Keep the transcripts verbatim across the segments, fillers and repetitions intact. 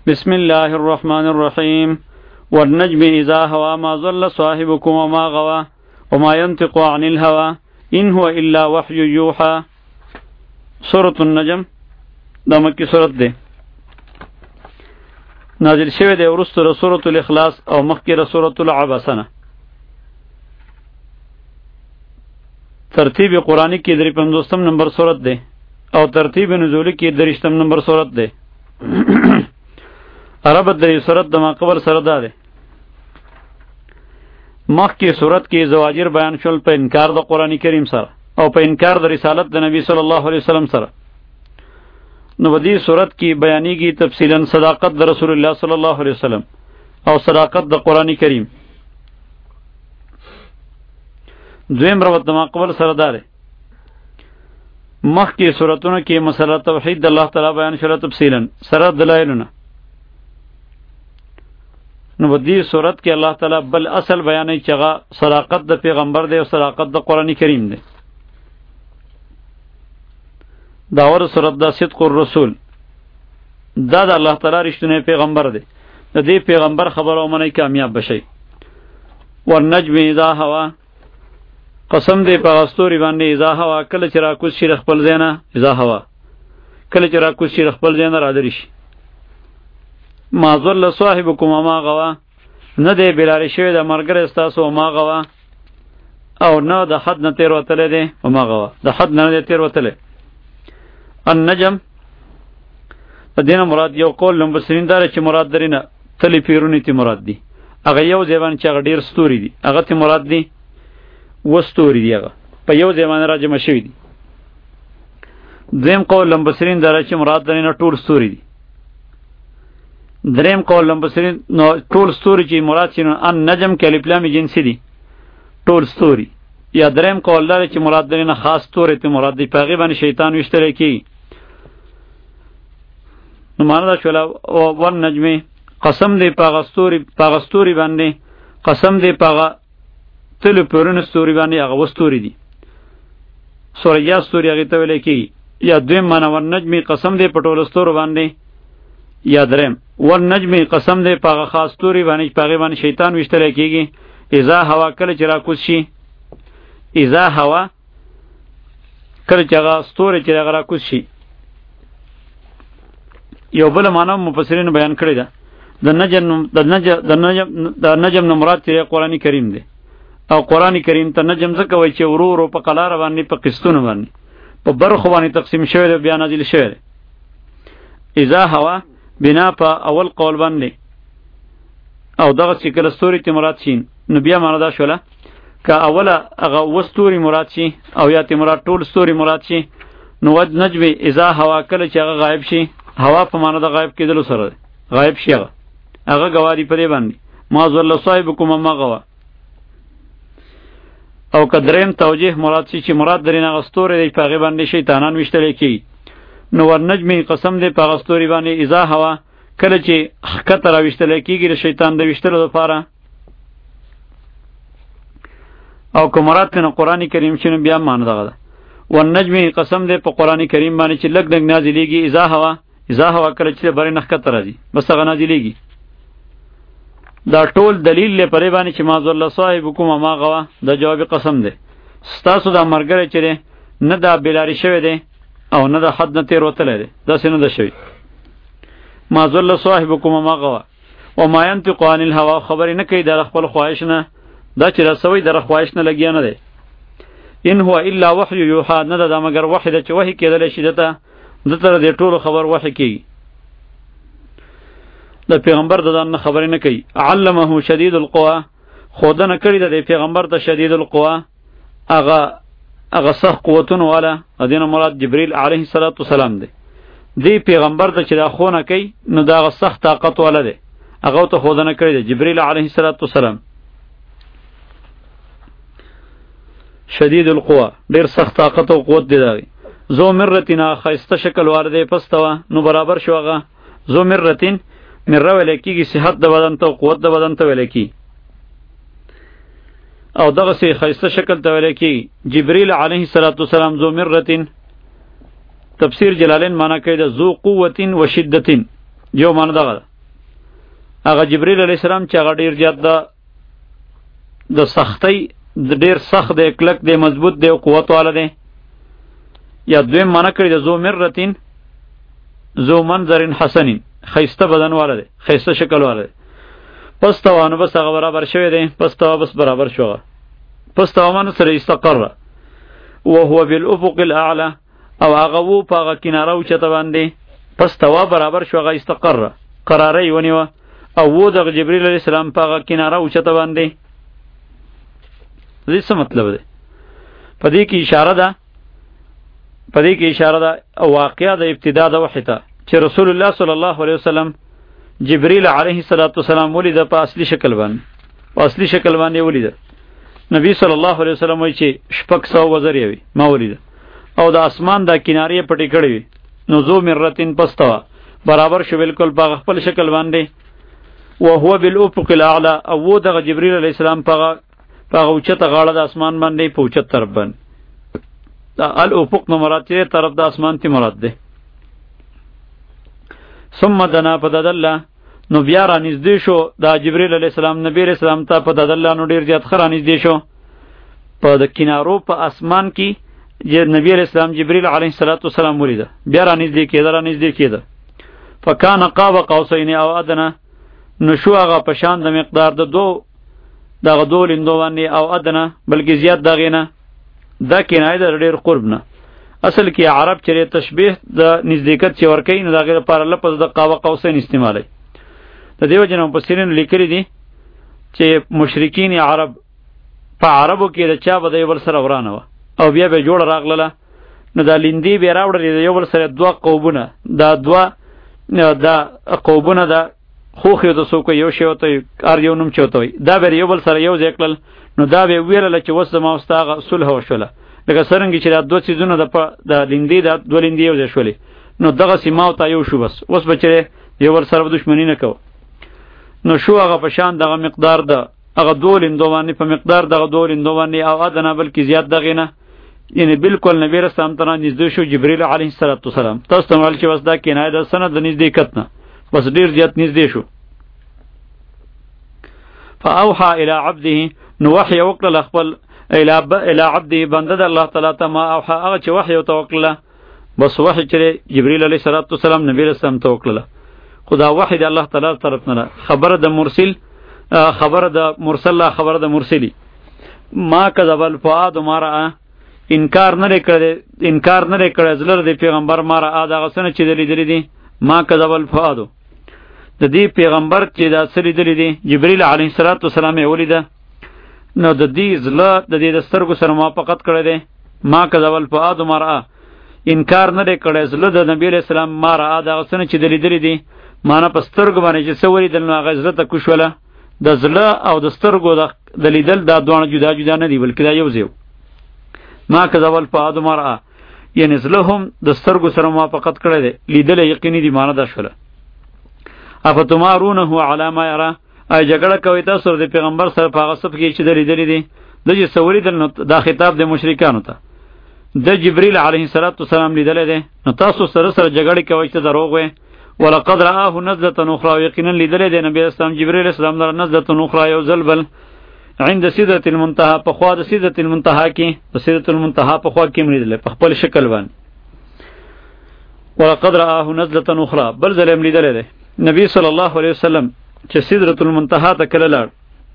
بسم الله الرحمن الرحيم والنجم إذا هوى ما ضل صاحبكم وما غوى وما ينطق عن الهوى إن هو إلا وحي يوحى. سورة النجم دا مکی سورت ده نازل شوه ده ورست سورة الاخلاص او مخی سورة العباسنه. ترتیب قرآنی کی دری پندوستم نمبر سورت ده او ترتیب نزولی کی درشتم نمبر سورت ده. عربت دری سورت دما قبل سرده ده. مخ کی صورت کی زواجر بیان شول په انکار د قرآن کریم سره او په انکار د رسالت د نبی صلی الله علیه وسلم سره. نو بدی صورت کی بیانیږي تفصیلا صداقت د رسول الله صلی الله علیه وسلم او صداقت د قرآن کریم. دویم روایت دما قبل سرده ده. مخ کی صورتونو کی مسله توحید د الله تعالی بیان شول تفصیلا سره دلایلونه. نو بدی صورت کې الله تعالی بل اصل بیانې چغه صداقت د پیغمبر دی او صداقت د قرآن کریم دی. داور صورت دا صدق الرسول دا د الله تعالی رښتینی پیغمبر دی. د دې پیغمبر خبرو منی کامیاب بشي. والنجم اذا هوا قسم دی په استوري باندې اذا هوا کله چې را کوز شي خپل زینه اذا هوا کله چې را کوز شي خپل زینه را دري شي. ما ضل صاحبكم وما غوا نه دی بلاری شوی د مرګر استاسو ما غوا او نه د حد نه تیر وتلی دی وما غوا د حد نه دی تیر وتلی. النجم دینه مراد یو قول لمبسرین داره چې مراد درینه تلی پیرونی تی مراد دی. هغه یو ځوان چې هغه ډیر ستوري دی هغه تی مراد دی و ستوري دی هغه په یو ځوان راجمه شوی دی. دویم قول لمبسرین داره چې مراد درینه ټول ستوري دی. دریم قول لمبسرین نو ټول ستوري چې مراد شي نو ان نجم کې الف لام جنسی دي ټول ستوري. یا دریم قول لري چې مراد درینه خاص ستوري ته مراد دی پیغی باندې شیطان وشتره کی. نو معنا دا شولا ون نجم قسم دی پاغه ستوري پاغه ستوري باندې قسم دی پاغه تل پرون ستوري باندې هغه وستوري دي سوریا ستوري هغه ته ویل کی. یا دویم معنا ون نجم قسم دی پټول ستورو باندې. یا درم ور نجم قسم دی پاغه خاص توری باندې پاغه باندې شیطان وشتل کیږي. اذا هوا کله چې را کوز شي اذا هوا کله چې هغه ستوري چې را کوز شي. یو بل معنا مفسرین بیان کړی ده د نجم د نجم د نجم د نجم نو مراد چې قرآن کریم دی او قرآن کریم ته نجم ځکه وایي چې ورو ورو په قلاره باندې په قسطونو باندې په برخو باندې تقسیم شوی دی بیا نازل شوی دی. اذا هوا بنا په اول قول باندې او دغه چې کله ستوري ته مراد شي نو بیا معنا دا شوله که اوله هغه وستوري مراد شي او یا ته مراد ټول ستوري مراد شي نو ود نجم اذا هوا کله چې هغه غایب شي هوا په معنا د غایب کېدل سره غایب شي هغه هغه گواری پرې باندې ما ضل صاحبكم ما غوا. او کدریم توجیه مراد شي چې مراد درینه غستوري دی په غیبان دي شیطانان وشتل کی. نو ور نجمی قسم دی په غستوري باندې اذا هوا کله چې خطر وشتل کیږي د شیطان د وشتلو لپاره. او کومرات کنه قرآن کریم شنو بیا مان دغه ده. ور نجمی قسم دی په قرآن کریم باندې چې لګ لګ نازلېږي اذا هوا اذا هوا کله چې بری نخ کتر راځي بس هغه نازلېږي. دا ټول دلیل له پرې باندې چې ما ذل صاحبکم ما غوا د جواب قسم دی. ستاسو دا مرګره چره نه دا بلاری شوی دی او نه د حد نه تیر وتلی دی داسې نه ده شوي. ما ضل صاحبکم ما غوا و ما ينطق عن الهوا خبرې نه کوي د خپل خواهش نه دا چې رسوي د خواهش نه لګیا نه دی. ان هو الا وحی یوحى نه ده دا مگر وحی ده چې وحی کېدلی شي دته دته د ټولو خبر وحی کېږي. د پیغمبر د ځان نه خبرې نه کوي. علمه شدید القوا خودنه کړي د پیغمبر ته شدید القوا هغه هغه سخت قوتونه والا ادینه مراد جبرئیل علیه السلام دی. دی پیغمبر ته چې دا خونه کوي نو دا سخت طاقت والا دی هغه ته خودنه کړی دی جبرئیل علیه السلام. شدید القوا ډیر سخت طاقت او قوت دی دا. زو مرتینا خاسته شکل والده پستوا نو برابر شو هغه زو مرتین مره ولیکيږي صحت د بدن ته قوت د بدن ته ولیکي او دغه سي خاسته شکل ته ولیکي. جبرئیل علیه السلام زو مرتین تفسیر جلالین معنی کوي د ذو قوت و شدت یو معنی دغه هغه جبرئیل علیه السلام چې هغه ډیر زیات د د سختۍ د ډیر سخت دی، کلک دی، مضبوط دی او قوت والا دی. یا دویم معنا کړی د ذو مرتین ذو منظر حسن، خیسته بدن والا دی، خیسته شکل والا دی. پس توا نو بس هغه برابر شوی دی، پس توا بس برابر شو. پس توا معنی سره استقر وهو بالافق الاعلى، او هغه وو په هغه کناره اوچته باندې. پس توا برابر شو، هغه استقر قراری ونیوه او وو د جبرئیل علیه السلام په هغه کناره اوچته باندې. دې څه مطلب دی؟ په دې کې اشاره ده په دې کې اشاره ده او واقعا د ابتدا د وحی ته چې رسول الله صلی الله علیه وسلم جبرئیل علیه السلام ولید په اصلي شکل باندې، په اصلي شکل باندې ولید. نبی صلی الله علیه وسلم وایي چې شپږ سوه وزر یې وي ما ولید، او د اسمان د کنارې پټې کړې وي. نو ذو مرتین پستوا برابر شو بالکل په خپل شکل باندې. وهو بالافق الاعلى، او و د جبرئیل علیه السلام په په اوچته غاړه د اسمان باندې په اوچت طرف باندې. دا الافق نو مراد چې طرف د اسمان تی مراد ده. ثم دنا پددله، نو بیا را نږدې شو دا جبرئیل علیه السلام نبی علیه السلام ته پددله، نو ډیر زیات خره نږدې شو. په د کینارو په اسمان کې چې نبی علیه السلام جبرئیل علیه السلام ولیده، بیا را نږدې کېده را نږدې کېده. فکان قاب قوسین او ادنى، نو شو هغه په شان د مقدار د دو دغه دو لیندو باندې او ادنه، بلکې زیات دغې نه. دا کنایه ده ډېر قرب نه. اصل کې عرب چې تشبیه د نزدېکت چې ورکوي، نو د هغې لپاره لفظ د قاب قوسین استعمالوي. د دې وجې نه مفسرینو لیکلي دي چې مشرکین عرب په عربو کې د چا به د یو بل سره ورانه وه او بیا به جوړه راغلله، نو دا لیندې بیا راوړلې د یو بل سره دوه قوبونه، دا دوه دا قوبونه د خوخ یو د څوک یو شی ورته هر یو نوم چې ورته وایي، دا به یو بل سره یو ځای کړل. نو دا به ویلله چې اوس زما او ستا هغه صلح وشوله، لکه څرنګه چې دا دوه څیزونه د د لیندې دا دوه لیندې یو ځای شولې، نو دغسې ما او تا یو شو. بس اوس به چې یو بل سره به دښمني نه کوو. نو شو هغه په شان دغه مقدار د هغه دوه لیندو باندې، په مقدار دغه دوه لیندو باندې او ادنه، بلکې زیات دغې نه. یعنی بالکل نبی رسول ته نږدې شو جبرئیل علیه السلام. تاسو ته ویل چې بس دا کنایه ده سند د نږدېکت نه، بس ډېر زیات نږدې شو. فاوحى الى عبده، نو وحی وکړل خپل الى عبده بنده د الله تعالی ته ما اوحى، هغه چې وحی ورته وکړله. بس وحی چې جبرئیل علیه السلام نبی رسول ته وکړله، خدا وحی د الله تعالی طرف نه خبره د مرسل خبره د مرسل خبره د مرسلی. ما کذب الفؤاد ما رأى، انکار نه کړی انکار نه کړی زلر د پیغمبر ما رأى دغه څه چې لیدلی دي. ما کذب الفؤاد، د دې پیغمبر چې دا څه لیدلی دي جبرئیل علیه السلام یې ولیده، نو د دې زړه د دې د سترګو سره موافقت کړی دی. ما کذب الفؤاد ما رأى، انکار نه کړی زړه د نبی علیه السلام ما رأى دغه څه چې لیدلی دي. معنا په سترګو باندې چې څه ولیدل، نو هغه زړه ته کوشوله. د زړه او د سترګو د لیدل دا دواړه جدا جدا نه دي، بلکې دا یو ځای. ما کذب الفؤاد ما رأى، یعنی زړه هم د سترګو سره موافقت کړی دی، لیدل یقیني دي. معنا دا شوله. افتمارونه علی ما یرا، ای جګړه کوي تاسو د پیغمبر سره په هغه څه کې چې د لیدلې دي. د چې څه ولیدل، نو دا خطاب د مشرکانو ته. د جبرئیل علیه السلام لیدلی دی، نو تاسو سره سره جګړې کوئ چې دروغ وایي. ولقد رآه نزلة أخرى، یقینا لیدلی دی نبی اسلام جبرئیل اسلام لره نزلة أخرى یو ځل بل، عند سدرة المنتهى، په خوا د سدرة المنتهى کې، په سدرة المنتهى په خوا کې لیدلی په خپل شکل باندې. ولقد رآه نزلة أخرى، بل ځل هم لیدلی دی نبی صلی الله علیه وسلم چې سدرة المنتهى ته کله لاړ،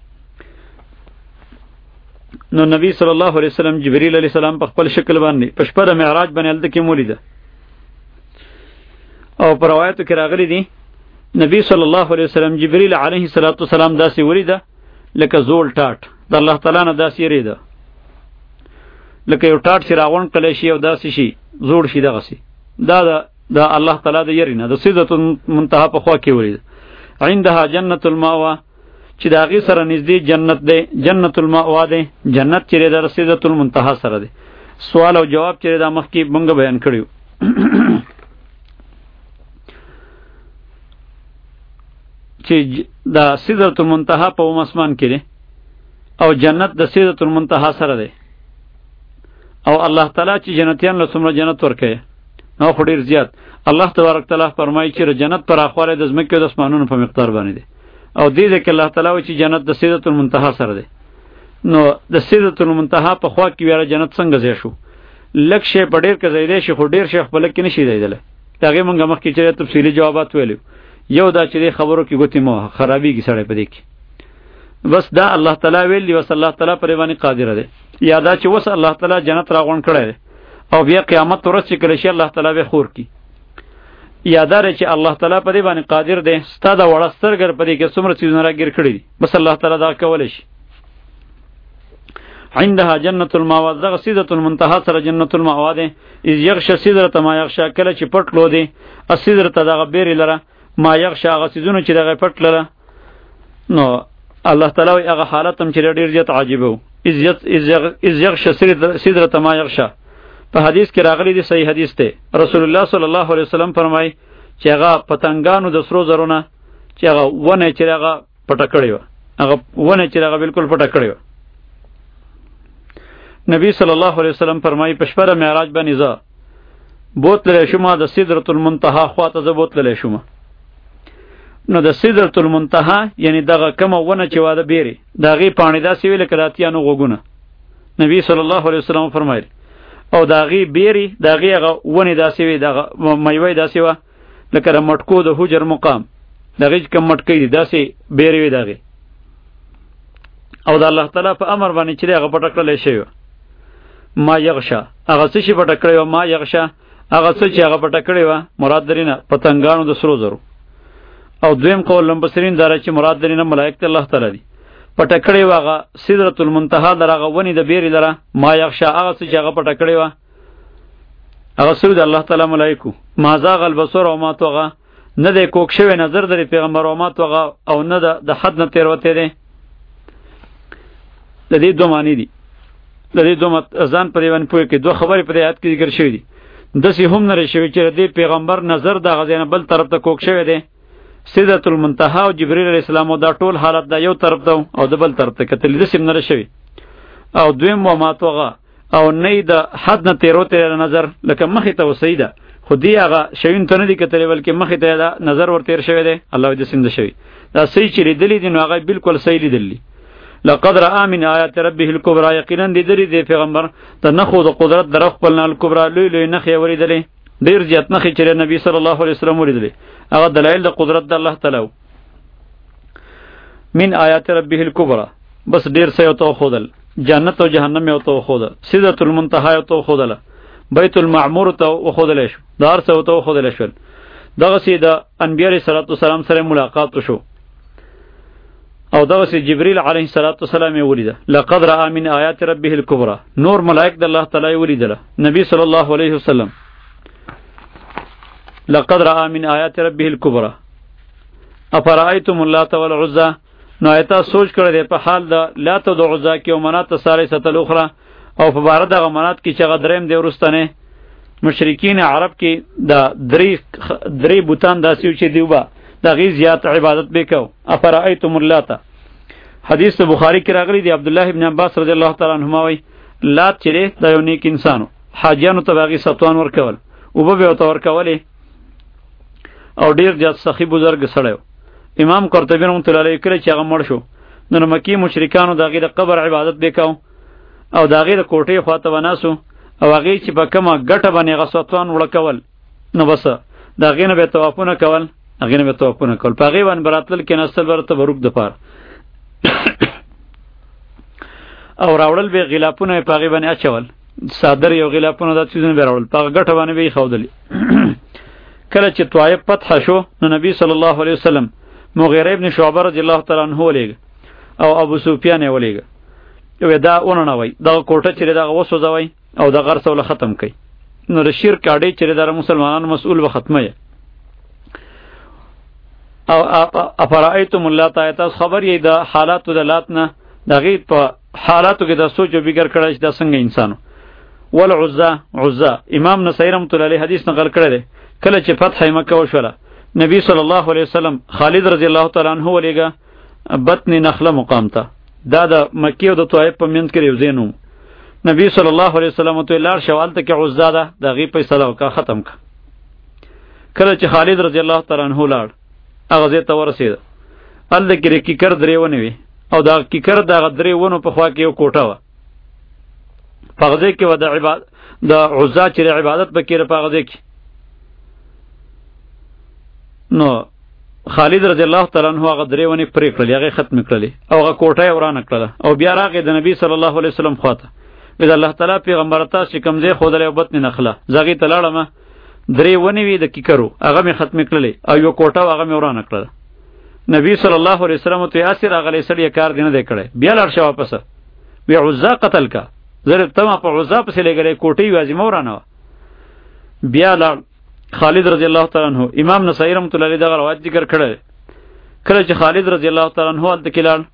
نو نبی صلی الله علیه وسلم جبرئیل علیه السلام په خپل شکل باندې په شپه د معراج باندې هلته کې مولیده. او پر روایتو کې راغلی دي نبی صلی الله علیه وسلم جبرئیل علیه السلام داسې ولیده لکه زوړ ټاټ د الله تعالی نه داسې یریده، لکه یو ټاټ چې راغونډ کړی شي او داسې شي زوړ شي دغسې. دا د الله تعالی د یری نه د سدرة المنتهى په خوا کې ولیده. عندها جنة المأوى، چې د هغې سره نږدې جنت دی، جنة المأوى دی، جنت چې دی د سدرة المنتهى سره دی. سوال او جواب چې دا مخکې مونږ بیان کړی و. چې د سدرة المنتهى په اوم اسمان کې دی او جنت د سدرة المنتهى سره دی، او الله تعالی چې جنتیان له څومره جنت ورکوي نو خو ډېر زیات. الله تبارک تعالی فرمایي چې جنت پراخوالی د ځمکې او د اسمانونو په مقدار باندې دی. او دې ځکه الله تعالی و چې جنت د سدرۃ المنتهى سره دی. نو د سدرۃ المنتهى په خوا کې ویره جنت څنګه ځای شو؟ لک شی په ډیر کې ځای دی شي، خو ډیر شی خپل کې نشي ځایدل. هغه مونږ مخکې چې تفصیلی جوابات ویلو. یو دا چې خبرو کې ګوتې مو خرابېږي سړی په دې کې. بس دا الله تعالی ویلی وس الله تعالی پر باندې قادر دی. یا دا چې وس الله تعالی جنت راغون کړی او بیا قیامت ورځ چې کله شي الله تعالی به خور کی. یادار چې الله تعالی په دې باندې قادر دی. ستاده وړسترګر په دې کې څومره چیزونه راګیر کړی دي، بس الله تعالی دا کولای شي. عندها جنة المأوى، دغه سدرة المنتهى سره جنة المأوى ده. اذ یغشى سدرة ما یغشى، کله چې پټ لو دی السدرة دغه بیرې لره ما یغشى هغه سيزونه چې دغه پټ لره. نو الله تعالی هغه حالت هم چې ډیر زیات عجیب وو. اذ یغشى سدرة ما یغشى په حدیث کې راغلی دی، صحیح حدیث دی. رسول الله صلی الله علیه وسلم فرمای چې هغه پتنګانو د سرو زرونه چې هغه ونه چې هغه پټه کړی و، هغه ونه چې هغه بالکل پټه کړی و. نبی صلی الله علیه وسلم فرمای په شپه معراج باندې ځه بوتل شوم د سدرۃ المنتهى خواته ز بوتل شوم. نو د سدرۃ المنتهى یعنی دغه کوم ونه چې واده بیري دغه پانی داسې ویل کړهتیانو غوګونه. نبی صلی الله علیه وسلم فرمایي او داغي بیری داغي هغه ونی داسې وي، دغه میوه داسې و لکه د مټکو د حجر مقام دغه کم مټکې دي داسې بیری وي داغي. او د الله تعالی په امر باندې چې هغه پټ کړل شي ما یغشا، هغه څه شي پټ کړی و ما یغشا، هغه څه چې هغه پټ کړی و مراد درینه پتنګانو د سرو زرو. او دویم قول لمبسرین دار چې مراد درینه ملائکه الله تعالی دي. پټ کړی و هغه سدرۃ المنتهى درغه ونی د بیری لره ما یغشا، هغه څه چې هغه پټ کړی و هغه سره د الله تعالی ملائکو. ما زاغ البصر او ما توغه، نه د کوک شوی نظر د پیغمبر او ما توغه، او نه د حد نه تیر وته دي. د دې دوه معنی دي. د دې دوه ځان په دیوان پوهه کې دوه خبرې په آیات کې ذکر شوی دي. دسی هم نه شوی چې د پیغمبر نظر د غزنه بل طرف ته کوک شوی دی. سدرۃ المنتهى او جبرئیل علیہ السلام دا ټول حالت دا یو طرف ته او د بل طرف ته کتل د سیم نه شوی. او دویم و ما توغه او نه د حد نه تیرو تیر نظر لکه مخې ته وسیده، خو دی هغه شوین ته نه دی کتلی بلکې مخې ته دا نظر ور تیر شوی دی. الله دې سیم ده شوی دا صحیح چې لیدلی دي نو هغه بالکل صحیح لیدلی. لقد رأى من آیات ربه الكبرى، یقینا دې درې دی پیغمبر ته نخو د قدرت در خپل نه الکبرى لوی لوی نخې وریدلې، ډیر زیات نخې چې نبی صلی الله علیه وسلم وریدلې. هغه دلایل د قدرت د الله تعالی من آیات ربه الكبرى. بس ډیر څه یو تو خودل، جنت او جهنم یو تو خودل، سدرۃ المنتهى یو تو خودل، بیت المعمور تو خودل شو، دار څه تو خودل شو. دغه سي د انبیاء علیه السلام سره ملاقات شو او دغه سي جبرئیل علیه السلام یې ولیده. لقد رأى من آیات ربه الكبرى، نور ملائک د الله تعالی ولیدله. نبی صلی الله علیه وسلم لقد رأى من آیات ربه الكبرى افرأيتم اللات والعزى. نو ایتا سوچ کړی دی په حال د لات او د عزا کې او منات ثالثه الاخرى، او په بار دغه منات کې چې هغه دریم دی ورستنه مشرکین عرب کې د درې درې بوتان داسې چې دیوبا دغه زیات عبادت وکاو. افرأيتم اللات، حدیث بخاری کې راغلی دی. عبد الله ابن عباس رضی الله تعالی عنهما وایي لات چې د یو نیک انسانو حاجیانو ته باغی ستوان ورکول او به به تور کولې او ډیر زیات سخی بزرګ سړیو. امام قرطبی رحمۃ اللہ علیہ کله چې هغه مړ شو نو مکی مشرکانو دغه د قبر عبادت وکاو او دغه د کوټې خواته وناسو او هغه چې په کومه ګټه باندې غسوتوان وړکول نو بس دغه نه به توافونه کول، هغه نه به توافونه کول په هغه باندې براتل کې نسل ورته بروک د پار او راوړل به غلافونه په هغه باندې اچول، صادر یو غلافونه د چیزونه به راوړل په ګټه باندې به خودلی. کله چې طائف فتح شو نو نبی صلی الله علیه وسلم مغیره ابن شعبه رضی الله تعالی عنہ ولېګ او ابو سفیان یې ولېګ. یو دا ونه وای دا کوټه چې دا وسوځوي او دا غر سره ختم کړي. نو د شرک اړې چې د مسلمانانو مسؤل و ختمه او افرأيتم اللات، تاسو خبر یې د حالاتو د لات نه دغه په حالاتو کې د سوچ او فکر کړی چې دا څنګه انسانو. والعزى عزى، امام نصیر رحمۃ اللہ علیہ حدیث نقل کړی دی. کله چې فتح مکه وشوله نبی صلی الله علیه وسلم خالد رضی الله تعالی عنہ ولېګه بطن نخله مقام ته، دا د مکی او د طائف په منځ کې یو زینو. نبی صلی الله علیه وسلم ته لار شوال ته کې عزا ده دغه په صلاح کا ختم کا. کله چې خالد رضی الله تعالی عنہ لاړ هغه زه ته ورسید ال د کې کیکر درې ونې وي او دا کیکر دغه درې ونو په خوا کې یو کوټه وه. په هغه ځای کې به د عبادت د عزا چې د عبادت به کېده په هغه ځای کې. نو خالد رضی الله تعالی عنہ هغه درې ونې پرې کړلې، هغې ختمې کړلې او هغه کوټه یې ورانه کړله او بیا راغی د نبي صلی الله علیه وسلم خواته. وی د الله تعالی پیغمبر تاسو چې کوم ځای ښودلی او بطن نخله زه هغې ته لاړمه، درې ونې وې د کیکرو هغه مې ختمې کړلې او یوه کوټه وه هغه مې ورانه کړله. نبی صلی الله علیه وسلم ته یې هسې راغلی سړیه کار دې نه دی کړی، بیا لاړ شه واپسه. وی عزا قتل کا، زه ته ما په عزا پسې لېږلی، کوټه یې واځي مه ورانه وه. بیا لاړ خالد رضی الله تعالی عنہ. امام نسائی رحمت الله علیه دغه روایت ذکر کړی. کله چې خالد رضی الله تعالی عنہ هلته کې لاړ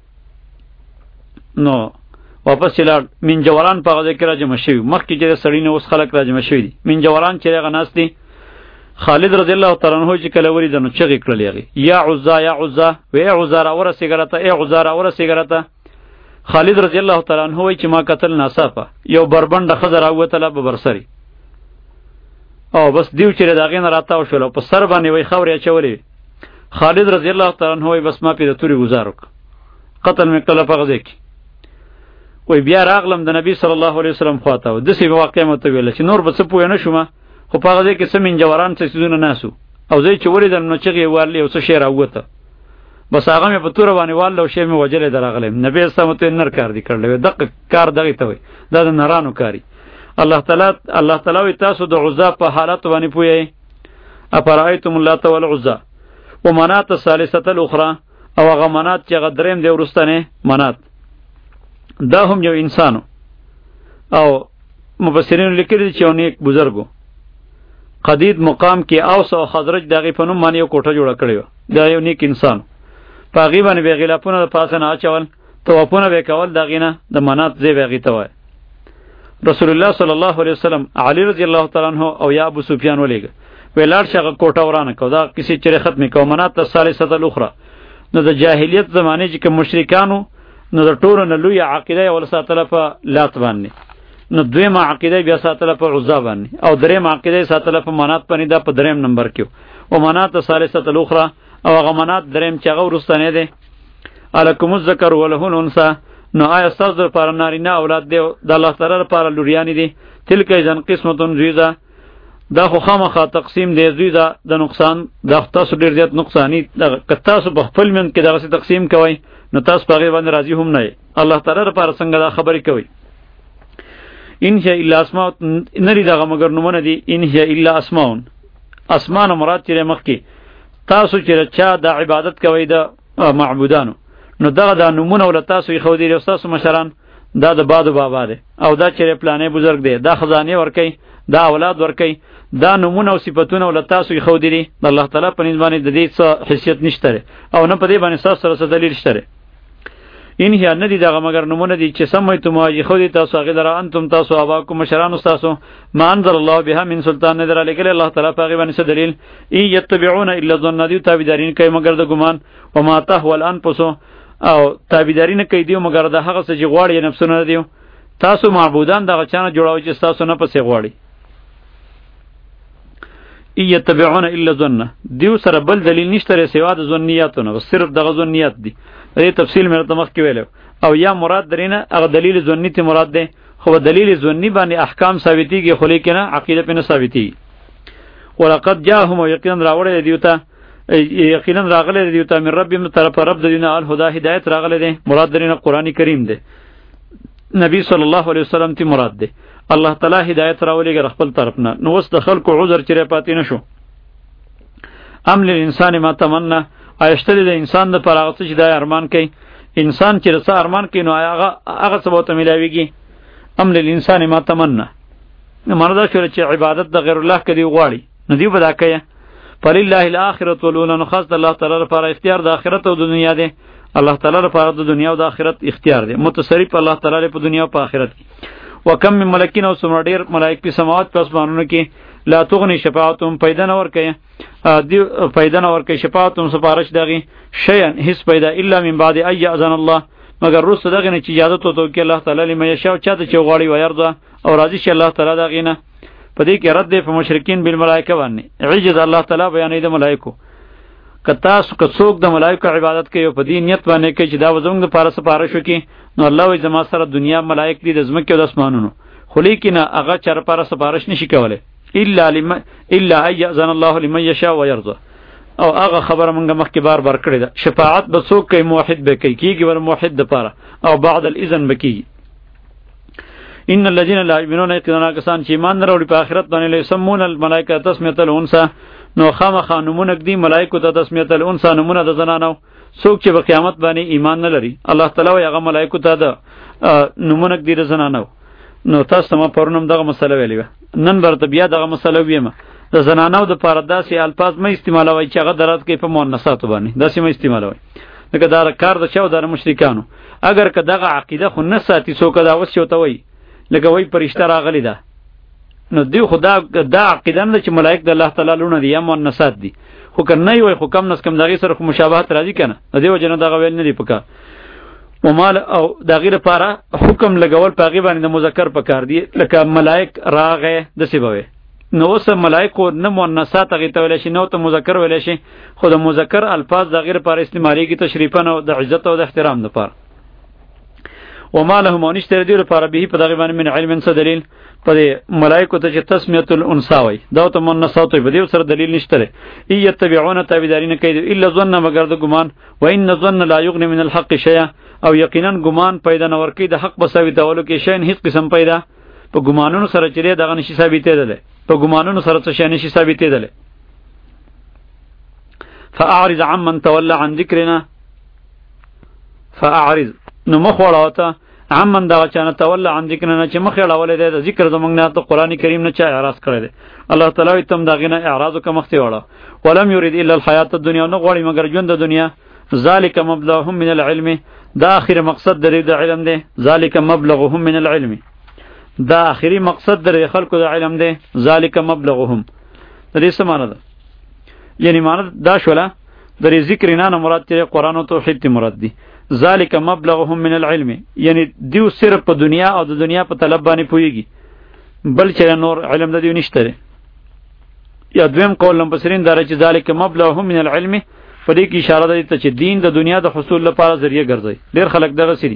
نو واپس چې لاړ منجوران په هغه ځای کې راجمع شوي، مخکې چې د سړي نه اوس خلک راجمع شوي دي. منجوران چې هغه ناست دي، خالد رضی الله تعالی عنہ چې کله ولیده نو چغې کړلې هغې یا عزا یا عزا، وی ای عزا راورسېږه راته، ای عزا راورسېږه راته. خالد رضی الله تعالی عنہ وایي چې ما کتل ناڅاپه یو بربنډه ښځه راووتله په برسري او بس دیو چې د هغې نه راتاو شول او په سر باندې وایي خاورې اچولې. خالد رضی الله تعالی عنہ وایي بس ما پې د تورې ګزار وکړه، قتل مې کړله په هغه ځای کې. وایي بیا راغلم د نبي صلی الله علیه وسلم خواته، داسې مې واقعه مې ورته ویله چې نور به څه پوه نه شومه، خو په هغه ځای کې څه منجوران څه څیزونه ناست وو او زه یې چې ولیدم نو چغې یې والې یو څه شی راووته، بس هغه مې په توره باندې والله او شی مې وجلی د راغلی. نبي اسلام ورته نر کار دي کړلی، وایي دقه کار دغې ته وایي دا د نرانو کاري. الله تعالی الله تعالی وایي تاسو د عزا په حالاتو باندې پوهیئ. افرأیتم اللات والعزا ومنات الثالثة الاخرى، او هغه منات چې هغه دریم دی وروستنی منات، دا هم یو انسانو او مفسرینو لیکلي دي چې یو نیک بزرګو قدید مقام کې اوس او خزرج د هغې په نوم باندې یو کوټه جوړه کړې وه، دا یو نیک انسان. په هغې باندې به یې غلافونه د پاسه نه اچول، طوافونه به یې کول، د هغې نه د منات ځای به هغې ته وایي. رسول الله صلی الله علیه وسلم علی رضی الله تعالی عنہ او یا ابو سفیان ولیږه، وی لاړ شه هغه کوټه ورانه کو، دا کیسې چرې ختمې کو. منات الثالثة الاخرى، نو د جاهلیت زمانې چې کوم مشرکانو نو د ټولو نه لویه عقیده یې ول ساتله په لات باندې، نو دویمه عقیده بیا ساتله په عزا باندې، او دریم عقیده یې ساتله په منات باندې، دا په دریم نمبر کې و. منات الثالثة الاخرى، او هغه منات دریم چې هغه وروستنی دی. الکم الذکر وله الانثى، نو آیا ستاسو دپاره نارینه اولاد دی د الله تعالی لپاره لوریانې دي. تلک اذن قسمة ضیزه، دا خو خامخا تقسیم دی ضیزه د نقصان، دا تاسو ډېر زیات نقصاني. که تاسو په خپل منځ کې دغسې تقسیم کوئ نو تاسو په هغې باندې راضي هم نه یې. الله تعالی لپاره څنګه دا خبرې کوئ؟ ان هي الا اسماء، نری دغه مگر نومونه دي. ان هي الا اسماء، اسمان مراد چې مخکې تاسو چې چا د عبادت کوئ د معبودانو، نو دغه د نومونه ول تاسو یې ښودي دي، تاسو مشران دا د بادو بابا دی او دا چې پلانې بزرګ دی، دا خزانې ورکوي، دا اولاد ورکوي، دا نومونه او صفتونه ول تاسو یې ښودي دي. د الله تعالی په نسبت باندې د دې څه حیثیت نشته او نه په دې باندې ستاسو سره څه دلیل شته. این هي نه دي دغه مگر نمونه دي چې سمیتم واجی خو دي تاسو هغه در انتم تاسو اباکم مشران تاسو ما انزل الله بها من سلطان نظر علیکل الله تعالی په غیبه نس دلیل ای یتبعون الا ظن دي تابعدارین کوي مگر د ګمان او ما تهول الانفس او تابعدارین کوي دی مگر د هغه څه چې غواړي نفسونه دی. تاسو معبودان دغه چانه جوړاوي چې تاسو نه پسې غواړي. ای یتبعون الا ظن، دیو سره بل دلیل نشته سوا د ظنیاتونه، بس صرف دغه ظنیات دي. دې تفصیل مې ته مخکې ویلو. او یا مراد درینه هغه دلیل ظنی ته مراد ده، خو دلیل ظنی باندې احکام ثابتېږي خو لیکنه عقیده په نه ثابتېږي. ولقد جاءهم یقینا راوړل دیوته، یقینا راغله دیوته من ربهم طرف رب دینه الهدى هدایت راغله ده، مراد درینه قرآن کریم ده، نبی صلی الله علیه وسلم تی مراد ده. الله تعالی هدایت راولېږي خپل طرف نه. نو اوس د خلکو عذر چیرې پاتې نشو. ام للانسان ما تمنى، ایشتری د انسان د پر هغه چې د ارمان کوي، انسان چې څه ارمان کوي نو هغه هغه څه به ته ملاویږي. ام للانسان ما تمنى، نو معنا دا شوه چې عبادت د غیر الله کدی غواړي نو دی به دا کوي. فلله الاخرة والأولى، نو خاص د الله تعالی لپاره اختیار د آخرت او د دنیا دی. الله تعالی لپاره د دنیا او د آخرت اختیار دی، متصرف الله تعالی په دنیا او په آخرت کې. وکم من ملکین او څومره ډېر ملائک په سماوات په اسمانونو کې لا تغنی شفاعتهم، پیدا نه ورکوي دی پیدا نه ورکوي شفاعتهم سپارش دغې شیئا هیڅ پیدا الا من بعد ان یأذن الله، مگر وروسته دغې نه چې اجازت وکړي الله تعالی لمن یشاء چاته چې غواړي ویرضا او راضي شي الله تعالی دغې نه. په دې کې رد دی په مشرکین بالملائکه باندې، عجز الله تعالی بیانوي د ملائکو. که تاسو که څوک د ملائکه عبادت کوي په دې نیت باندې کوي چې دا وزنګ د پاره سپارښت وکي نو الله وی زما سره دنیا ملائک دي د زمکه او د اسمانونو خو لیکن هغه چر پاره سپارښت نشي کولای الا لم الا اذن الله لمن يشاء ويرضى او هغه خبره مونږه مخکې بار بار کړې ده شفاعت به څوک کوي موحد به کوي کیږي ور موحد د پاره او بعد الاذن بکی ان الذين لا يؤمنون يقينا کسان چې ایمان نه وروړي په آخرت باندې يسمون الملائکه تسمیه الانثى نو خامخا نمونه دی ملائکه ته تسمیه الانثى نمونه د زنانو څوک چې په قیامت باندې ایمان نه لري الله تعالی هغه ملائکه ته د نمونه دی د زنانو نو تاسو ما پرونم دغه مسله ویلې نن برته بیا دغه مسله ویمه د زنانو د پاره داسې الفاظ مې استعمالوي چې هغه درات کوي په مؤنثاتو باندې داسې مې استعمالوي لکه دا کار د چاو د مشرکانو اگر که دغه عقیده خو نه ساتي څوک دا وس یو ته وای لکه وای پرشتہ راغلی ده نو دی خدا دا عقیده نه چې ملائک د الله تعالی لونه دي یا مؤنثات دي خو کنه وای خو کم نس کم دغه سره خو مشابهت راځي کنه د دې وجه نه دغه ویل نه دی پکا ومال او دغه لپاره حکم لګول پاغي باندې د مذکر پکار دی لکه ملائک راغه د سیبوي نو اوس ملائکو نه مؤنثات هغه ته ویل شي نو ته مذکر ویل شي خو د مذکر الفاظ د غیر پر استعمالي کی تشریفا او د عزت او د احترام لپاره وما لهم انشتر دی لپاره به په دغه باندې من علم څه دلیل په ملائکو ته چې تسمیه الانثى وي دا ته مؤنثات په دې سره دلیل نشته ای یتبعون تابعدارین کوي الا ظن مگر د ګمان و ان ظن لا یغنی من الحق شیئا او یقینا ګمان پیدا نه ورکی د حق بسوي دولو کې شین هیڅ قسم پیدا په ګمانونو سره چې دغه نشي ثابتې ده په ګمانونو سره څه شي نشي ثابتې ده فاعرض عمن تولى عن ذکرنا فاعرض نو مخوړاوته عمن دا چانه تولى عن ذکرنا چې مخېړاولې ده ذکر زمنګ نه ته قران کریم نه چا اعراض کړی ده الله تعالی تم داغه نه اعراض وکم مخته وړه ولم يريد الا الحیات الدنیا نو غوړي مگر ژوند د دنیا ذالک مبلغهم من العلم دا اخر مقصد درې د علم ده ذالک مبلغهم من العلم دا اخری مقصد در خلکو د علم دی ذالک مبلغهم د دې څه معنی ده یعنی معنی دا شوله در ذکر نه مراد ته قران او توحید ته مراد دی ذالک مبلغهم من العلم یعنی دیو صرف په دنیا او د دنیا په طلب باندې پویږي بل چې نور علم د دیو نشته یا دویم قول لمبسرین دار چې ذالک مبلغهم من العلم په دې کې اشاره ده چې دین د دنیا د حصول لپاره ذریعہ ګرځي ډیر خلک دغه سری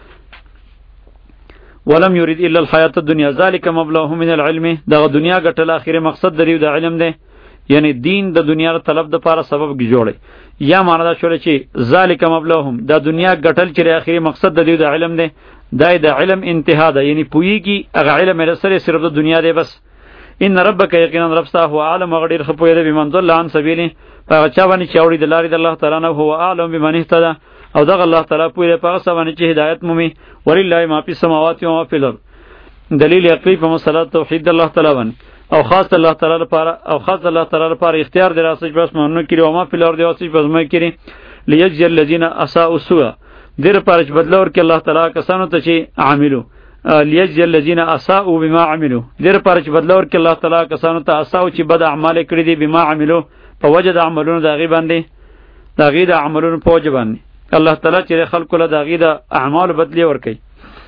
ولم يريد الا الحیات الدنیا ذالک مبلغهم من العلم دا دنیا ګټل اخیری مقصد دریو د علم دی یعنی دین د دنیا طلب د لپاره سبب کی جوړي یا معنا دا شول چې ذالک مبلغهم دا دنیا ګټل چې اخیری مقصد دریو د علم دی دای د علم انتها ده یعنی پویږي هغه علم سره صرف د دنیا دی بس ان ربک یقینا رب ستا هو عالم غډیر خپوی دی بمن ضل عن سبیله هغه چا باندې چاوړي د لارې د الله تعالی نه هو عالم بمن اهتدى او دغه الله تعالی پوی په هغه باندې چې هدایت مومي ولله ما فی السماوات و ما فی الارض دلیل عقلی په مسله توحید الله تعالی باندې او خاص الله تعالی لپاره او خاص الله تعالی لپاره اختیار دی راځي بس مونږ کړي او ما فی الارض او بس مې کړي لیجزی الذین اساءوا السوء دیر پرچ بدلور کې الله تعالی کسانو ته چې عاملو لیجزی الذین اساءوا بما عملوا دیر پرچ بدلور کې الله تعالی کسانو ته اساءوا چې بد اعمال کړی دي بما عملوا په وجه د عملونو د غی باندې د غی د عملونو په وجه باندې الله تعالی چې خلق له دغه د اعمال بدلی ور کوي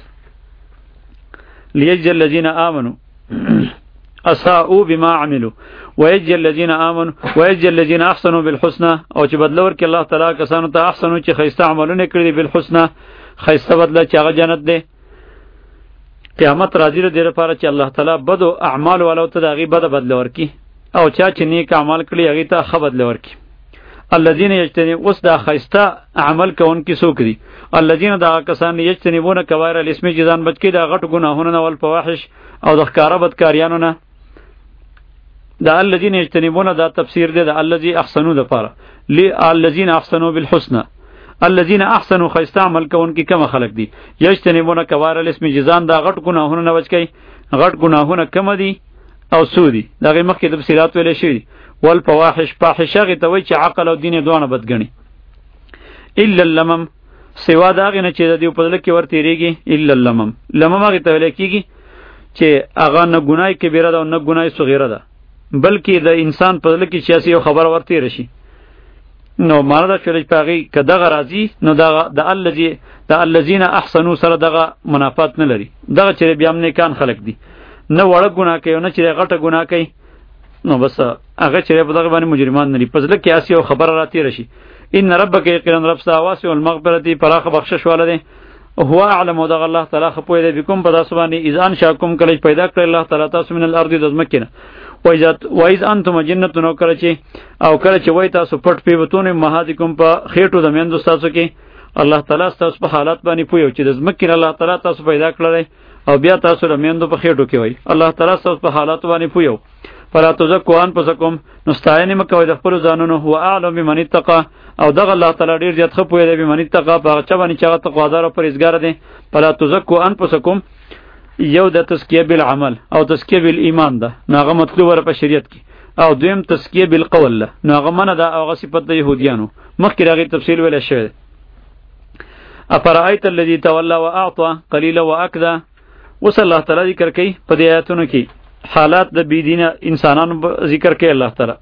ليجزي الذين امنوا اساءوا بما عملوا ويجزي الذين امنوا ويجزي الذين احسنوا بالحسنى او چې بدل ور کوي الله تعالی کسانو ته احسنوا چې خیسته عملونه کړی بالحسنى خیسته بدله چې هغه جنت دی قیامت راځي د دې لپاره چې الله تعالی بدو اعمال ولو ته دغه بد بدل ور کوي او چا چې نیک عمل کړی هغه ته ښه بدل ور کوي الذين يجتنبون اوس دا خیسته عمل کوونکي څوک دي الذين دا کسان یجتنبون کبائر الاسم جزان بچ کی دا غټ ګناهونه نه ول فواحش او د ښکارا بدکاریانو نه دا الذين يجتنبون دا تفسیر دی دا الذي احسنوا د پاره ل الذين احسنوا بالحسنى الذين احسنوا خیسته عمل کوونکي کوم خلق دي یجتنبون کبائر الاسم جزان دا غټ ګناهونه نه بچ کی غټ ګناهونه کم دي او سودی دغه مخکې تفصیلات ویل شوی والفواحش فاحشه غي ته وای چې عقل او دین دوه بدګنی الا اللمم سوا داغه نه چې د دې په دل کې ورته ریږي الا اللمم لمم هغه ته ویل کیږي چې هغه نه ګناي کبیره ده او نه ګناي صغیره ده بلکې د انسان په دل کې چې یو خبر ورته رشي نو مردا چې پاغي کده غرازي نو دا د الذي د الذين احسنوا سره دغه منافات نه لري دغه چې بیا هم نیکان خلق دي نه وړه ګناه کوي نه چې غټه ګناه کوي نو بس هغه چې په دغه باندې مجرمان نه دي پس لکه یاسي او خبر راتی رشي ان ربک یقینا رب ساواسی والمغفرتی پراخ بخشش والده هو اعلم دغه الله تعالی خپوی دی بكم په تاسو باندې اذان شاکم کله پیدا کړ الله تعالی تاسو من الارض د مکینه وایذات وایز انتم جنتون کله چې او کله چې وای تاسو پټ پیوتون مهادکم په خېټو د میندو تاسو کې الله تعالی تاسو په حالات باندې پویو چې د مکینه الله تعالی تاسو پیدا کړل او بیا تاسو د میندو په خېټو کې وای الله تعالی تاسو په حالات باندې پویو فلا تزکوا انفسکم نستعین مکوئ د خپل ځانونو هو اعلم بمن اتقى او دغه الله تعالی ډیر زیات خپوی دی بمن اتقى په هغه چا باندې چې هغه تقوادار او پرهیزګار دی فلا تزکوا انفسکم یو د تزکیه بالعمل او تزکیه بالایمان ده ناغه مطلوب ور په شریعت کې او دویم تزکیه بالقول ده ناغه منه ده او صفت د يهوديانو مخکې راغی تفصیل ویل شوی افرایت الذی تولى واعطى قليلا واكدا وصلی الله تعالی ذکر کوي په دې آیاتونو کې حالات د بيدینه انسانانو ذکر کوي الله تعالی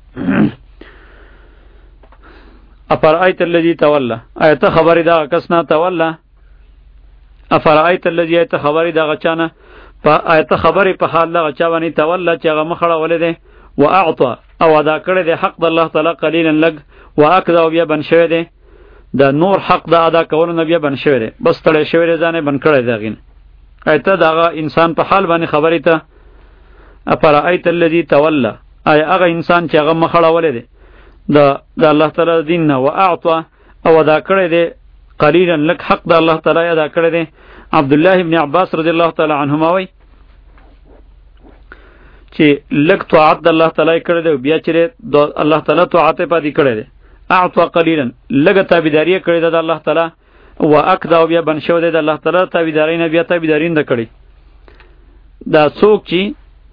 افرایت الذی تولى آیت خبر دا کسنا تولى افرایت الذی آیت خبر دا غچانه په آیت خبر په حال دا غچا باندې تولى چې هغه مخړه ولده واعطى او ادا کړی د حق د الله تعالی قلیلا لګ واکذا بیا بن شوی دی د نور حق د ادا کولو نبی بن شوی دی بس تړی شوی دی ځانه بن کړی دی غین ایت دا انسان په حال باندې خبرې ته افرایت الذی تولى ای هغه انسان چې هغه مخړه ولده د د الله تعالی دین نه واعطى او ادا کړی دی قلیلا لک حق د الله تعالی ادا کړی دی عبد الله ابن عباس رضی الله تعالی عنهما وای چې لک طاعت د الله تعالی کړی دی بیا چې د الله تعالی طاعت پاتې کړی دی اعطى قلیلا لګ تابعداري کړی د الله تعالی واکدا بیا بن شو دی د الله تعالی تابعداري نه بیا تابعداري نه کړی دا څوک چې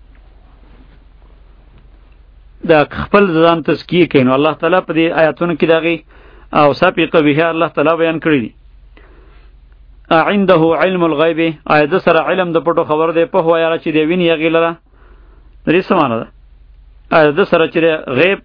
دا خپل ځان تزکیه کوي نو الله تعالی په دې آیاتونو کې داغي او سابقه به الله تعالی بیان کړی دی عنده علم الغیب آیت سره علم د پټو خبر دی په هوا یاره چې دی ویني غیلره درې سمانه ده آیت سره چې غیب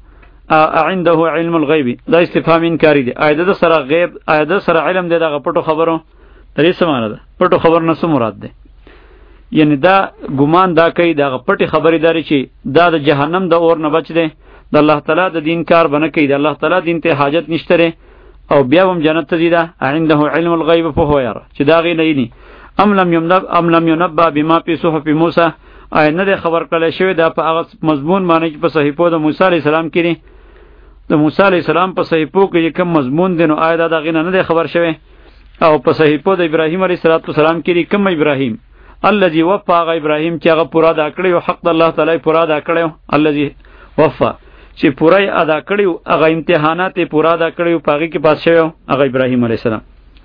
عنده علم الغیب دا استفهام انکاری دی آیت سره غیب آیت سره علم دی دغه پټو خبرو درې سمانه ده پټو خبر نه څه مراد دی یعنی دا ګمان دا کوي دا پټي خبرداري چې دا د جهنم د اور نه بچ دی د الله تعالی د دین کار بنه کوي د الله تعالی دین ته حاجت نشته او بیا هم جنت ته ځي دا عنده علم الغیب فهو یرى چې دا غي نه ني ام لم ينب ام لم ينبأ بما في صحف موسی آی نه خبر کړل شوی دا په هغه مضمون باندې په صحیفو د موسی علی السلام کې د موسی علی السلام په صحیفو کې کوم مضمون دی نو آی دا دغه نه خبر شوی او په صحیفو د ابراهیم علیه السلام کې کوم ابراهیم الذي وفى ابراهيم چې هغه پورا ادا کړی او حق د الله تعالی پورا ادا کړی الذي وفى چې پورا ادا کړی هغه امتحانات پورا ادا کړی پاغي کې پاس شوی هغه ابراهيم عليه السلام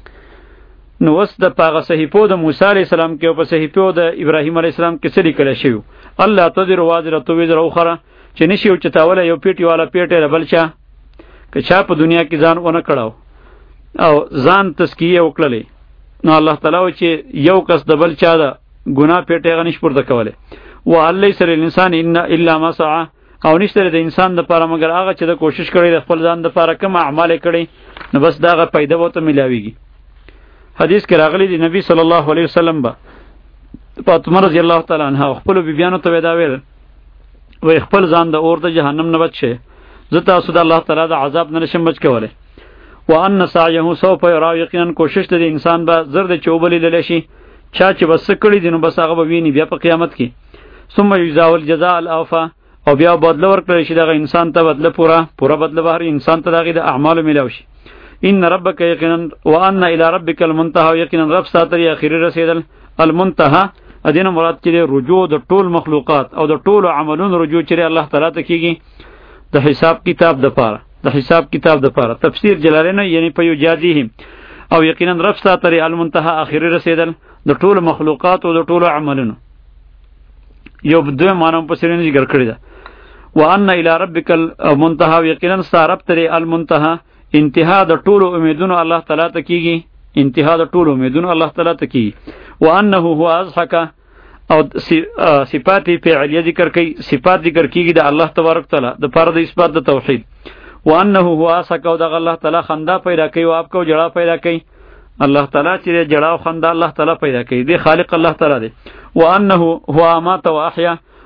نو وس د پاغه صحیفو د موسی عليه السلام کې او په صحیفو د ابراهيم عليه السلام کې څه لیکل شوی الله تذر واذر تو وذر اخرى چې نشي او چتاوله یو پیټي والا پیټه بلچا که چا په دنیا کې ځان ونه کړاو او ځان تزکیه وکړلې نو الله تعالی چې یو کس د بل چا ده ګناه پیټه غنښ پورته کوله و الله سره الانسان ان الا ما سعى او نشته د انسان د پاره مگر هغه چې د کوشش کړي د خپل ځان د پاره کوم اعمال کړي نو بس داغه پیدا وته ملاويږي حدیث کې راغلی دی نبی صلی الله علیه وسلم با فاطمه رضی الله تعالی عنها خپل بیبیانو ته ودا ویل و خپل ځان د اور د جهنم نه بچ شه زه تاسو د الله تعالی د عذاب نه نشم بچ کوله وان سعيه سوف يرى یقینا کوشش د انسان به زرد چوبلی للی شي چا چې بس کړي دي نو بس هغه به ویني بیا په قیامت کې ثم یجزاء الجزاء الاوفى او بیا بدله ورکړي شي دغه انسان ته بدله پورا پورا بدله به هر انسان ته دغه د اعمال ملاوي شي ان ربک یقینا وان الى ربک المنتهى یقینا رب ساتری اخیری رسیدل المنتهى ادینه مراد کې رجوع د ټول مخلوقات او د ټول عملونو رجوع چې الله تعالی ته کیږي د حساب کتاب د پاره د حساب کتاب د پاره تفسیر جلالین یعنی په یو جادیهم او یقینا رب ساتری المنتهى اخیری رسیدل د ټول مخلوقات او د ټول عملونو یو دوه معنی په سرینه ذکر کړی ده وان الى ربک المنتهى یقینا سارب تری المنتهى انتها د ټول امیدونو الله تعالی ته کیږي انتها د ټول امیدونو الله تعالی ته کیږي وانه هو اضحک او صفات فعلیه ذکر کوي صفات ذکر کیږي د الله تبارک تعالی د فرض اثبات د توحید وانه هو اضحک او د الله تعالی خندا پیدا کوي او اپ کو جړه پیدا کوي الله تعالی چې جړه او خندا الله تعالی پیدا کوي دی خالق الله تعالی دی وانه هو امات و احیا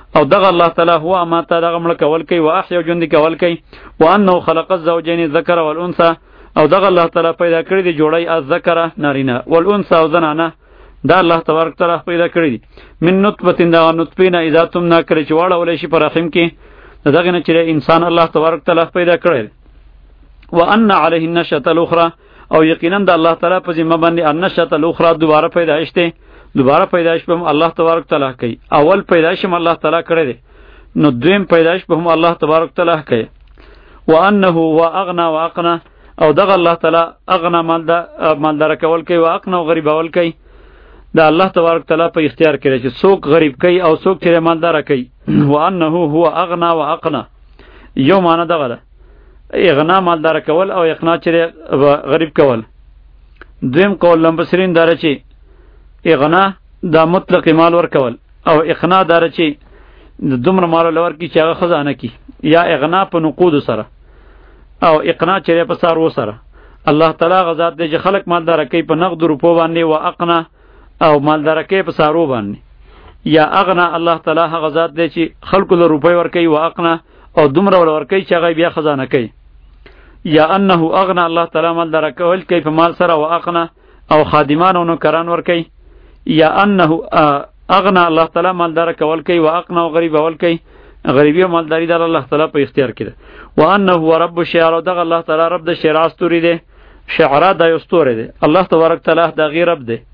او دغه الله تعالی هو ما ته دغه مړ کول کوي او احیا ژوند کول کوي وانه خلق الزوجین الذکر والانثى او دغه الله تعالی پیدا کړی دی جوړی الذکر نارینه والانثى او زنانه دا الله تبارک تعالی پیدا کړی دی من نطفه دا نطفه نه اذا تم نه کړی چې واړه ولې شي پر رحم کې دغه نه چې انسان الله تبارک تعالی پیدا کړی وان علیه النشأة الاخرى او یقینا د الله تعالی په ذمہ باندې النشأة الاخرى دوباره پیدائش ده دوباره پیدائش به الله تبارک تعالی کوي اول پیدائش هم الله تعالی کړی دی نو دویم پیدائش به هم الله تبارک تعالی کوي وانه هو اغنى واقنى او دغه الله تعالی اغنى مالدار مالدار کول کوي واقنى او غریب اول کوي دا الله تبارک تعالی په اختیار کړی چې څوک غریب کوي او څوک چې مالدار کوي وانه هو اغنى واقنى یو معنی دغه ده اغنا مالدار کول او اقنا چې غریب کول دویم قول لمبسرین داره چې اغنا دا مطلق مال ور کول او اقنا داره چې دومره مال لور کی چې هغه خزانه کی یا اغنا په نقود سره او اقنا چې په سارو سره الله تعالی غزاد دې چې خلق مالدار کوي په نقد روپو باندې او اقنا او مالدار کوي په سارو باندې یا اغنا الله تعالی غزاد دې چې خلق له روپي ور کوي او اقنا او دومره ور کوي چې هغه بیا خزانه کوي یا انه اغنا الله تعالی مالدار کول کوي په مال سره او اقنا او خادمان او نوکران ور کوي یا انه اغنا الله تعالی مالدار کول کوي او اقنا او غریب اول کوي غریبی او مالداری د الله تعالی په اختیار کې ده وانه هو رب الشعراء او دغه الله تعالی رب د شعراء استوري ده شعراء د استوره ده الله تبارک تعالی د غیر رب ده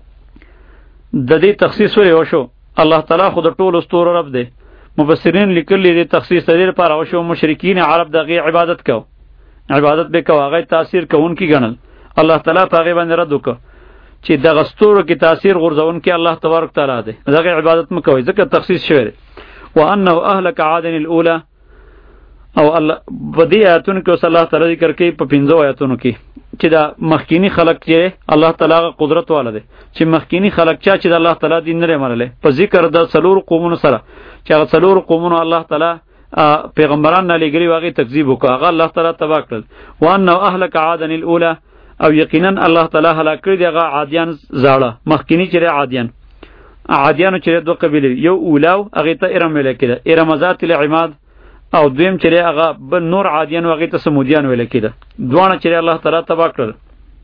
د دې تخصیص ولې وشو الله تعالی خود ټول استوره رب ده مفسرین لیکلي دي تخصیص د دې لپاره وشو مشرکین عرب دغه عبادت کو عبادت به کو هغه تاثیر کوونکی ګڼل الله تعالی په هغه باندې رد وکړه چې د غستورو کې تاثیر غورځون کې الله تبارک تعالی دی دغه عبادت مکوئ ځکه تخصیص شوی وانه اهلك عاد الاولى او الله بدی آیاتونو کې صلی الله تعالی ذکر کوي په پنځو آیاتونو کې چې دا مخکینی خلق چې الله تعالی قدرت والا دی چې مخکینی خلق چا چې د الله تعالی دین نه منله په ذکر د څلور قومونو سره چې هغه څلور قومونو الله تعالی پیغمبران نه لګري واغې تکذیب وکړه هغه الله تعالی تبا کړل وانه اهلك عاد الاولى او یقینا الله تعالی هلاک کړی دی هغه عادیان زاړه مخکینی چې عادیان عادیانو چې دوه قبیله یو اولاو هغه ته ارم ویل کېده ارم ذات العماد او دویم چې هغه بل نور عادیان هغه ته سمودیان ویل کېده دوه چې الله تعالی تبا کړل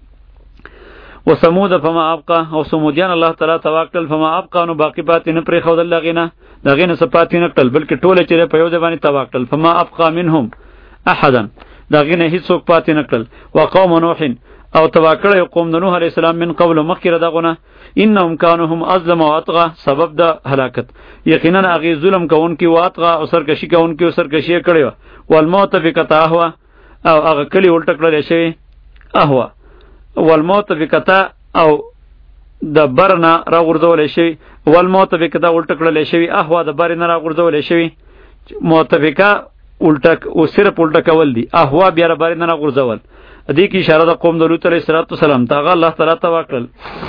وسمود فما ابقى او سمودیان الله تعالی تبا کړل فما ابقى نو باقی پاتې نه پرې خو دلغه نه دغه نه صفات نه کړل بلکې ټوله چې په یو ځای تبا کړل فما ابقى منهم احدا دغه نه هیڅ څوک پاتې نه کړل وقوم نوح او تبا کړی قوم د نوح علیہ السلام من قبل مخکره دغونه انهم كانوا هم ازلم واطغى سبب د هلاکت یقینا هغه ظلم کوونکی واطغى او سرکشی کوونکی او سرکشی کړی و والموت فکتا هوا او هغه کلی الټ کړل شي اهوا والموت فکتا او د برنا را غردول شي والموت فکتا الټ کړل شي اهوا د برنا را غردول شي موتفقه الټک او صرف الټ کول دي اهوا بیا را برنا را غردول دې کی اشاره د قوم د لوط علیہ السلام ته الله تعالی توکل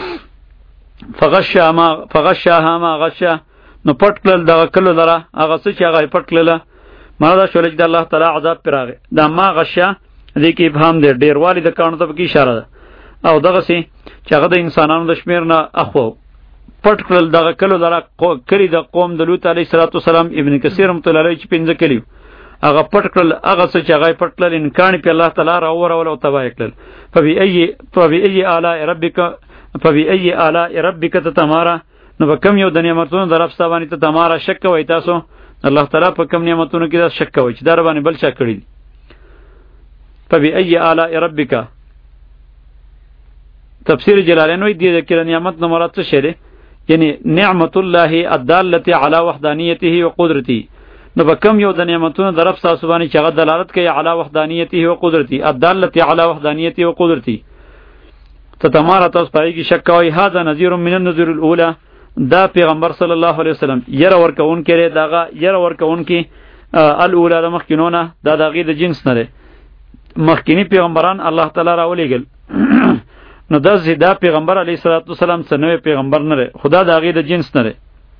فغشا ما فغشاها ما غشا نو پټ کړل دغه کلو لره هغه څه چې هغه پټ کړل مړه دا شول چې د الله تعالی عذاب پراغه دا ما غشا دې کې ابهام دی ډیروالی د کانو ته کې اشاره ده او دغه سي چې هغه د انسانانو د شمیر نه اخو پټ کړل دغه کلو لره کړي د قوم د لوط علیه السلام ابن کثیر رحمۃ اللہ علیه چې پنځه کلیو هغه پټ کړل هغه څه چې هغه پټ کړل انکان په الله تعالی را اور او تبا کړل فبی ای فبی ای اعلی ربک فبی ای اعلی ربک تتمارا نو کم یو د نعمتونو درف ستوانی ته تمارا شک کوي تاسو الله تعالی په کم نعمتونو کې دا شک کوي چې در باندې بل شک کړی فبی ای اعلی ربک تفسیر جلالین وی دی ذکر نعمت نو مراد څه شه یعنی نعمت الله الداله علی وحدانیته و قدرته نو بکم یو د نعمتونو درف تاسو باندې چې هغه دلالت کوي علی وحدانیته و قدرته الداله علی وحدانیته و قدرته تتمارا تاسو پای کی شک کوي هاذا نذیر من النذور الاولى دا پیغمبر صلی الله علیه وسلم ير ورکون کړي داغه ير ورکون کی الاولى د مخکینونه دا دغه د جنس نه مخکینی پیغمبران الله تعالی راولېګل نو دا زیدا پیغمبر علیه الصلاۃ والسلام څنګه پیغمبر نه خدا دغه د جنس نه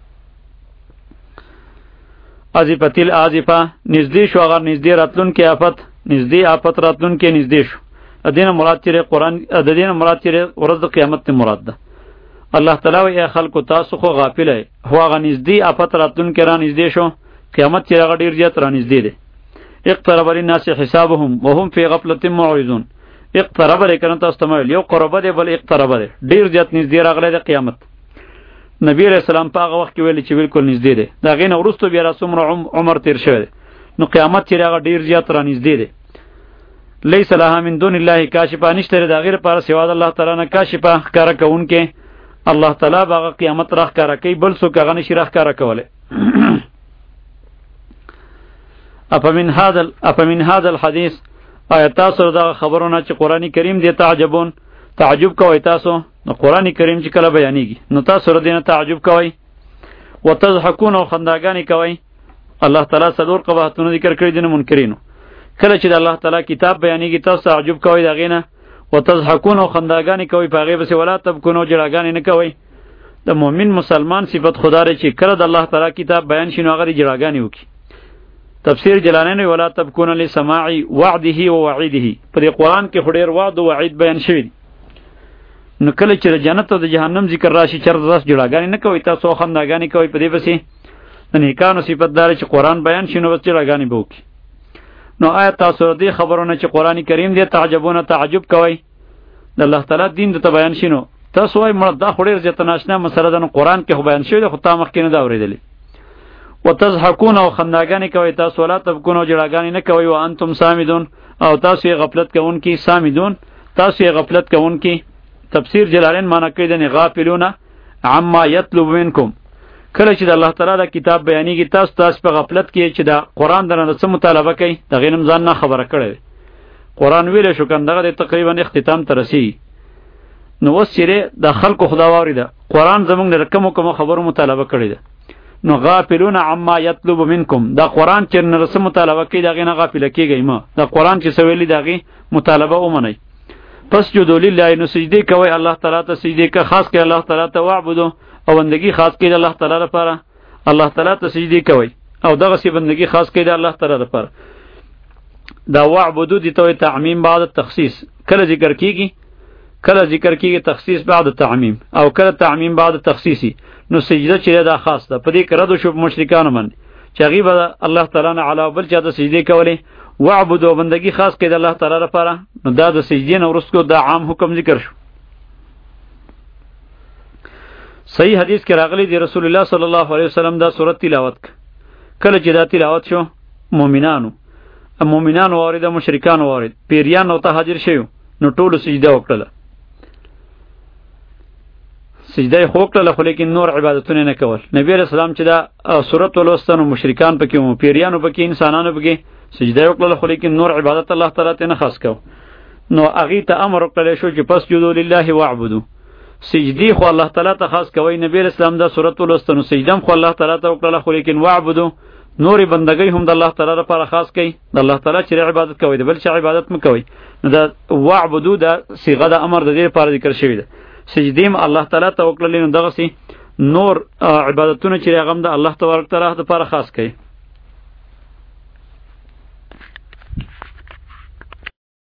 ازیپتیل ازیپا نږدې شو اگر نږدې راتلون کې آفت نږدې آفت راتلون کې نږدې شو ادینه مراد چې قرآن د دینه مراد چې ورځ د قیامت ته مراد ده الله تعالی وی خلکو تاسو خو غافل ای هو هغه نږدې آفت راتلون کې را نږدې شو قیامت چې هغه ډیر زیات را نږدې دی اقترب للناس حسابهم وهم في غفلة معرضون اقترب لیکن تاسو ته یو قربه دی بل اقترب دی ډیر زیات نږدې راغلی دی قیامت نبی علیہ السلام په هغه وخت کې ویل چې بالکل نږدې دی د هغې نه وروسته بیا راسومره عمر تیر شوی دی نو قیامت چې هغه ډیر زیات را نږدې دی لیس لها من دون الله کاشفه نشته د هغې لپاره سوا د الله تعالی نه کاشفه ښکاره کوونکې الله تعالی به هغه قیامت را ښکاره کوي بل څوک هغه نشي را ښکاره کولی افمن هذا افمن هذا الحديث آیا تاسو دا خبرونه چې قرآن کریم دی تعجبون تعجب کوئ تاسو نو قرآن کریم چې کله بیانیږي نو تاسو ر دینه تعجب کوئ وتضحکون او خنداګانې کوئ الله تعالی څلور قباحتونه ذکر کړي دي نه منکرینو کله چې د الله تعالی کتاب بیانیږي تاسو تعجب کوئ د هغې نه وتضحکون او خنداګانې کوئ په هغې پسې ولا تبکون او جړاګانې نه کوئ د مؤمن مسلمان صفت خدا دی چې کله د الله تعالی کتاب بیان شي نو هغه جړاګانې وکړي تفسیر جلالین ولا تبکون لسماع وعده و وعیده په دې قرآن کې خو ډېر وعد او وعید بیان شوي دي نو کله چې د جنت او د جهنم ذکر راشي چېرته تاسو جړاګانې نه کوئ تاسو خنداګانې کوئ په دې پسې د نیکانو صفت دا چې قرآن بیان شي نو بس جړاګانې به وکړي نو آیا تاسو د دې خبرونه چې قرآن کریم دی تعجبونه تعجب کوئ د الله تعالی دین درته بیان شي نو تاسو وایئ مړه دا خو ډېر زیاته ناشنا مسله ده نو قرآن کې خو بیان شوی دی خو تا مخکې نه ده اورېدلې وتضحکون او خنداګانې کوئ تاسو ولا تبکون او جړاګانې نه کوئ وانتم سامدون او تاسو یې غفلت کوونکي سامدون تاسو یې غفلت کوونکي تفسیر جلالین معنی کوي د غافلون عما یطلب منکم کله چې د الله تعالی د کتاب بیانیږي تاسو تاسو په غفلت کې چې د قرآن درنه څه مطالبه کوي د غینم ځان نه خبره کړی قرآن ویلی شو کنه دغه تقریبا اختتام ته رسیږي نو اوس چې د خلکو خدا واورېده قرآن زموږ د کومو کومو خبرو مطالبه کړې ده نو غافلون عما یطلب منکم دا قرآن چې نه څه مطالبه کوي د هغې نه غافله کېږئ مه دا قرآن چې څه ویلي د هغې مطالبه ومنئ پس جدو لله نو سجدې کوئ الله تعالی ته سجدې که خاص کړئ الله تعالی ته واعبدو او بندگی خاص کړئ د الله تعالی لپاره الله تعالی ته سجدې کوئ او دغسې بندگی خاص کړئ د الله تعالی لپاره دا واعبدو دي ته تعمیم بعد تخصیص کله ذکر کیږي کله ذکر کیږي تخصیص بعد تعمیم او کله تعمیم بعد تخصیصی نو سجده چې دا خاص ده په دې کې رد شو مشرکانو باندې چې هغې به الله تعالی نه علاوه بل چا ته سجدې کولې واعبدو بندگی خاص کړئ د الله تعالی لپاره نو دا د سجدې نه وروسته دا عام حکم ذکر شو صحیح حدیث کې راغلی دی رسول الله صلی الله علیه وسلم دا سورت تلاوت کله چې دا تلاوت شو مؤمنانو مؤمنانو واورید مشرکانو واورید پیریان او ته حاضر شوی نو ټولو سجده وکړه سجده خو وکړه خو لیکن نور عبادتونه نه کول نبی علیہ السلام چې دا سورت ولوستنو مشرکان پکې وو پیریانو پکې انسانانو پکې سجده وکړه خو لیکن نور عبادت الله تعالی ته نه خاص کو نو هغې ته امر وکړلی شو چې فاسجدوا لله واعبدوا سجدی خو الله تعالی ته خاص کوي نبی علیہ السلام دا سورت ولوستنو سجدم خو الله تعالی ته وکړه خو لیکن واعبدوا نور بندګۍ هم د الله تعالی لپاره خاص کوي د الله تعالی چې عبادت کوي د بل څه عبادت مه کوي نو دا واعبدوا دا صيغه د امر د دې لپاره ذکر شوی ده سجدیم الله تعالی ته وکړلې نو دغسې نور عبادتونه چې هغه هم د الله تبارک تعالی لپاره خاص کوي